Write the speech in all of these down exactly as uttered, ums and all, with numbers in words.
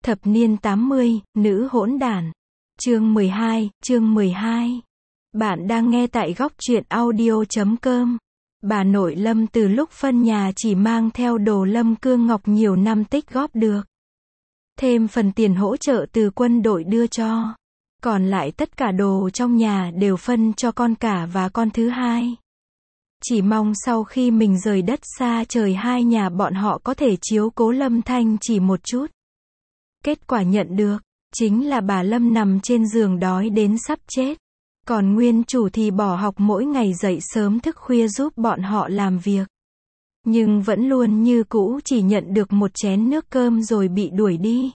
Thập niên tám mươi, nữ hỗn đản. Chương mười hai, chương mười hai. Bạn đang nghe tại góc truyện audio chấm com. Bà nội Lâm từ lúc phân nhà chỉ mang theo đồ Lâm Cương Ngọc nhiều năm tích góp được. Thêm phần tiền hỗ trợ từ quân đội đưa cho. Còn lại tất cả đồ trong nhà đều phân cho con cả và con thứ hai. Chỉ mong sau khi mình rời đất xa trời hai nhà bọn họ có thể chiếu cố Lâm Thanh chỉ một chút. Kết quả nhận được, chính là bà Lâm nằm trên giường đói đến sắp chết. Còn nguyên chủ thì bỏ học mỗi ngày dậy sớm thức khuya giúp bọn họ làm việc. Nhưng vẫn luôn như cũ chỉ nhận được một chén nước cơm rồi bị đuổi đi.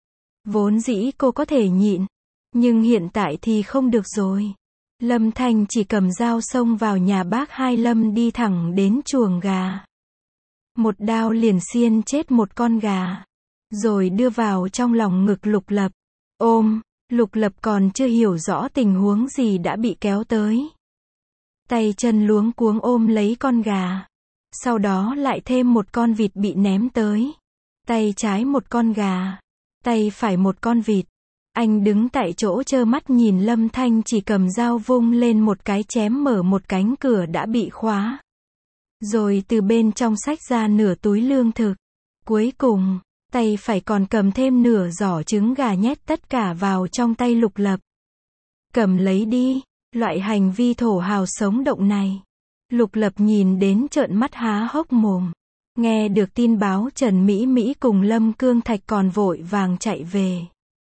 Vốn dĩ cô có thể nhịn, nhưng hiện tại thì không được rồi. Lâm Thanh chỉ cầm dao xông vào nhà bác hai Lâm đi thẳng đến chuồng gà. Một đao liền xiên chết một con gà. Rồi đưa vào trong lòng ngực Lục Lập. Ôm, Lục Lập còn chưa hiểu rõ tình huống gì đã bị kéo tới. Tay chân luống cuống ôm lấy con gà. Sau đó lại thêm một con vịt bị ném tới. Tay trái một con gà. Tay phải một con vịt. Anh đứng tại chỗ trơ mắt nhìn Lâm Thanh chỉ cầm dao vung lên một cái chém mở một cánh cửa đã bị khóa. Rồi từ bên trong xách ra nửa túi lương thực. Cuối cùng, tay phải còn cầm thêm nửa giỏ trứng gà nhét tất cả vào trong tay Lục Lập. Cầm lấy đi, loại hành vi thổ hào sống động này. Lục Lập nhìn đến trợn mắt há hốc mồm. Nghe được tin báo Trần Mỹ Mỹ cùng Lâm Cương Thạch còn vội vàng chạy về.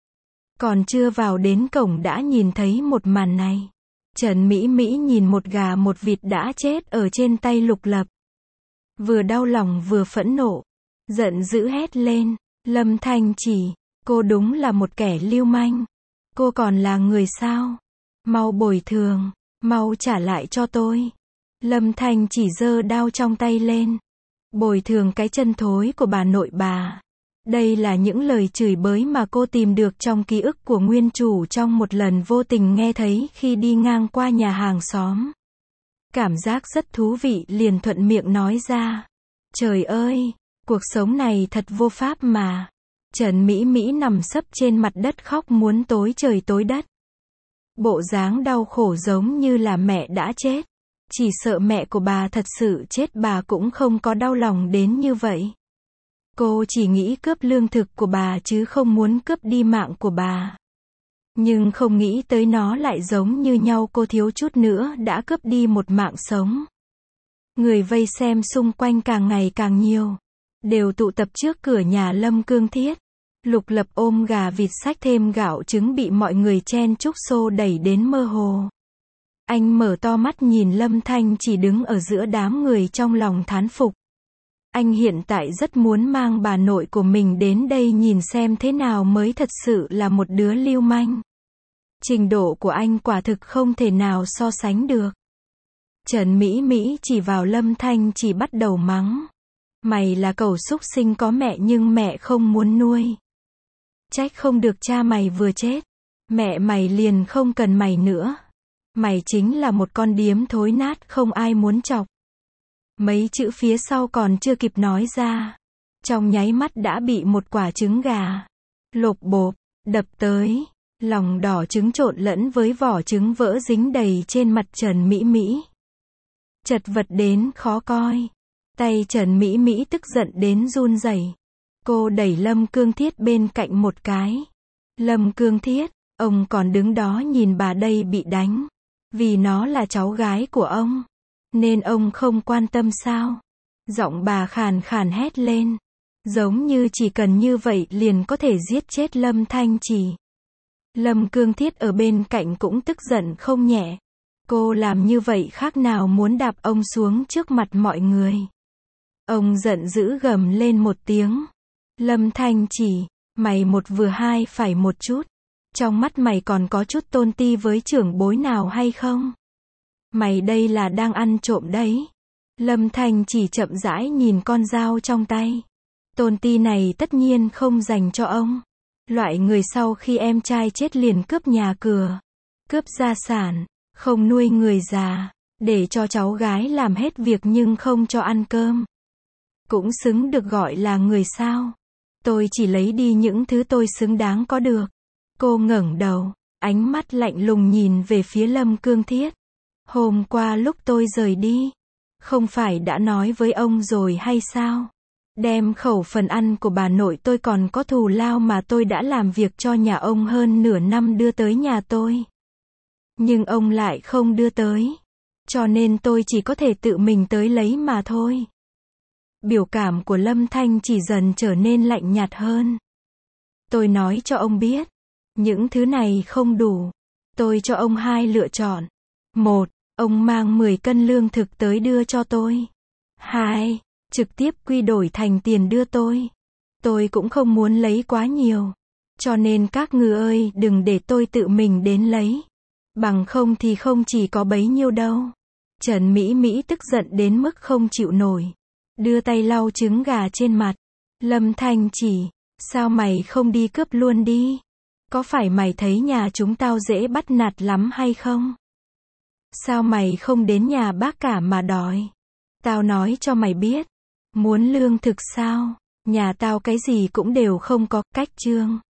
Còn chưa vào đến cổng đã nhìn thấy một màn này. Trần Mỹ Mỹ nhìn một gà một vịt đã chết ở trên tay Lục Lập. Vừa đau lòng vừa phẫn nộ. Giận dữ hét lên. Lâm Thanh chỉ, cô đúng là một kẻ lưu manh. Cô còn là người sao? Mau bồi thường, mau trả lại cho tôi. Lâm Thanh chỉ giơ đao trong tay lên. Bồi thường cái chân thối của bà nội bà. Đây là những lời chửi bới mà cô tìm được trong ký ức của nguyên chủ trong một lần vô tình nghe thấy khi đi ngang qua nhà hàng xóm. Cảm giác rất thú vị liền thuận miệng nói ra. Trời ơi, cuộc sống này thật vô pháp mà. Trần Mỹ Mỹ nằm sấp trên mặt đất khóc muốn tối trời tối đất. Bộ dáng đau khổ giống như là mẹ đã chết. Chỉ sợ mẹ của bà thật sự chết bà cũng không có đau lòng đến như vậy. Cô chỉ nghĩ cướp lương thực của bà chứ không muốn cướp đi mạng của bà. Nhưng không nghĩ tới nó lại giống như nhau, cô thiếu chút nữa đã cướp đi một mạng sống. Người vây xem xung quanh càng ngày càng nhiều. Đều tụ tập trước cửa nhà Lâm Cương Thiết. Lục Lập ôm gà vịt xách thêm gạo trứng bị mọi người chen chúc xô đẩy đến mơ hồ. Anh mở to mắt nhìn Lâm Thanh chỉ đứng ở giữa đám người trong lòng thán phục. Anh hiện tại rất muốn mang bà nội của mình đến đây nhìn xem thế nào mới thật sự là một đứa lưu manh. Trình độ của anh quả thực không thể nào so sánh được. Trần Mỹ Mỹ chỉ vào Lâm Thanh chỉ bắt đầu mắng. Mày là cẩu súc sinh có mẹ nhưng mẹ không muốn nuôi. Trách không được cha mày vừa chết. Mẹ mày liền không cần mày nữa. Mày chính là một con điếm thối nát không ai muốn chọc. Mấy chữ phía sau còn chưa kịp nói ra. Trong nháy mắt đã bị một quả trứng gà. Lộp bộp, đập tới. Lòng đỏ trứng trộn lẫn với vỏ trứng vỡ dính đầy trên mặt Trần Mỹ Mỹ. Chật vật đến khó coi. Tay Trần Mỹ Mỹ tức giận đến run rẩy. Cô đẩy Lâm Cương Thiết bên cạnh một cái. Lâm Cương Thiết, ông còn đứng đó nhìn bà đây bị đánh. Vì nó là cháu gái của ông. Nên ông không quan tâm sao? Giọng bà khàn khàn hét lên. Giống như chỉ cần như vậy liền có thể giết chết Lâm Thanh chỉ. Lâm Cương Thiết ở bên cạnh cũng tức giận không nhẹ. Cô làm như vậy khác nào muốn đạp ông xuống trước mặt mọi người. Ông giận dữ gầm lên một tiếng. Lâm Thanh chỉ, mày một vừa hai phải một chút. Trong mắt mày còn có chút tôn ti với trưởng bối nào hay không? Mày đây là đang ăn trộm đấy. Lâm Thanh chỉ chậm rãi nhìn con dao trong tay. Tôn ti này tất nhiên không dành cho ông. Loại người sau khi em trai chết liền cướp nhà cửa, cướp gia sản, không nuôi người già, để cho cháu gái làm hết việc nhưng không cho ăn cơm. Cũng xứng được gọi là người sao? Tôi chỉ lấy đi những thứ tôi xứng đáng có được. Cô ngẩng đầu, ánh mắt lạnh lùng nhìn về phía Lâm Cương Thiết. Hôm qua lúc tôi rời đi, không phải đã nói với ông rồi hay sao? Đem khẩu phần ăn của bà nội tôi còn có thù lao mà tôi đã làm việc cho nhà ông hơn nửa năm đưa tới nhà tôi. Nhưng ông lại không đưa tới. Cho nên tôi chỉ có thể tự mình tới lấy mà thôi. Biểu cảm của Lâm Thanh chỉ dần trở nên lạnh nhạt hơn. Tôi nói cho ông biết, những thứ này không đủ. Tôi cho ông hai lựa chọn. Một, ông mang mười cân lương thực tới đưa cho tôi. Hai, trực tiếp quy đổi thành tiền đưa tôi. Tôi cũng không muốn lấy quá nhiều. Cho nên các ngư ơi đừng để tôi tự mình đến lấy. Bằng không thì không chỉ có bấy nhiêu đâu. Trần Mỹ Mỹ tức giận đến mức không chịu nổi. Đưa tay lau trứng gà trên mặt. Lâm Thanh chỉ, sao mày không đi cướp luôn đi? Có phải mày thấy nhà chúng tao dễ bắt nạt lắm hay không? Sao mày không đến nhà bác cả mà đòi? Tao nói cho mày biết. Muốn lương thực sao? Nhà tao cái gì cũng đều không có, cách chương.